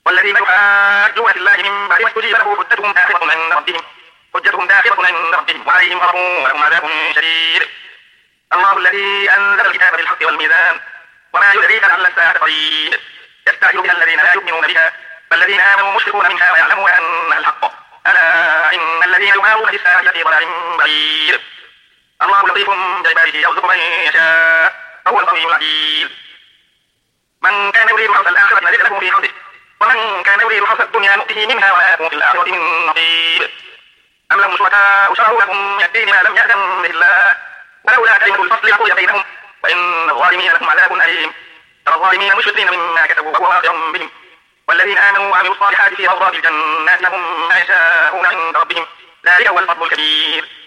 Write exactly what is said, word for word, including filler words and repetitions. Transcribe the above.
والذين يحاجون في الله من بعد ما استجيب له حجتهم داخلة عند ربهم حجتهم داخلة عند ربهم وعليهم غضب ولهم عذاب شديد. الله الذي أنزل الكتاب بالحق والميزان وما يدريك لعل الساعة قريب يستعجل بها الذين لا يؤمنون بها فالذين آمنوا مشركون منها ويعلمون أنها الحق ألا إن الذين يمارون في الساعة في ضلال بعيد. الله لطيف بعباده يرزق من يشاء وهو القوي العليم. من كان يريد حرث الآخرة نزد له في حرثه ومن كان يريد حرث الدنيا نؤته منها وما له في الآخرة من نصيب. أم لهم شركاء شرعوا لهم من الدين ما لم يأذن به الله ولولا كلمة الفصل لقضي بينهم وإن الظالمين لهم عذاب أليم. ترى الظالمين مشفقين مما كسبوا وهو واقع بهم والذين آمنوا وعملوا الصالحات في روضات الجنات لهم ما يشاءون عند ربهم ذلك هو الفضل الكبير.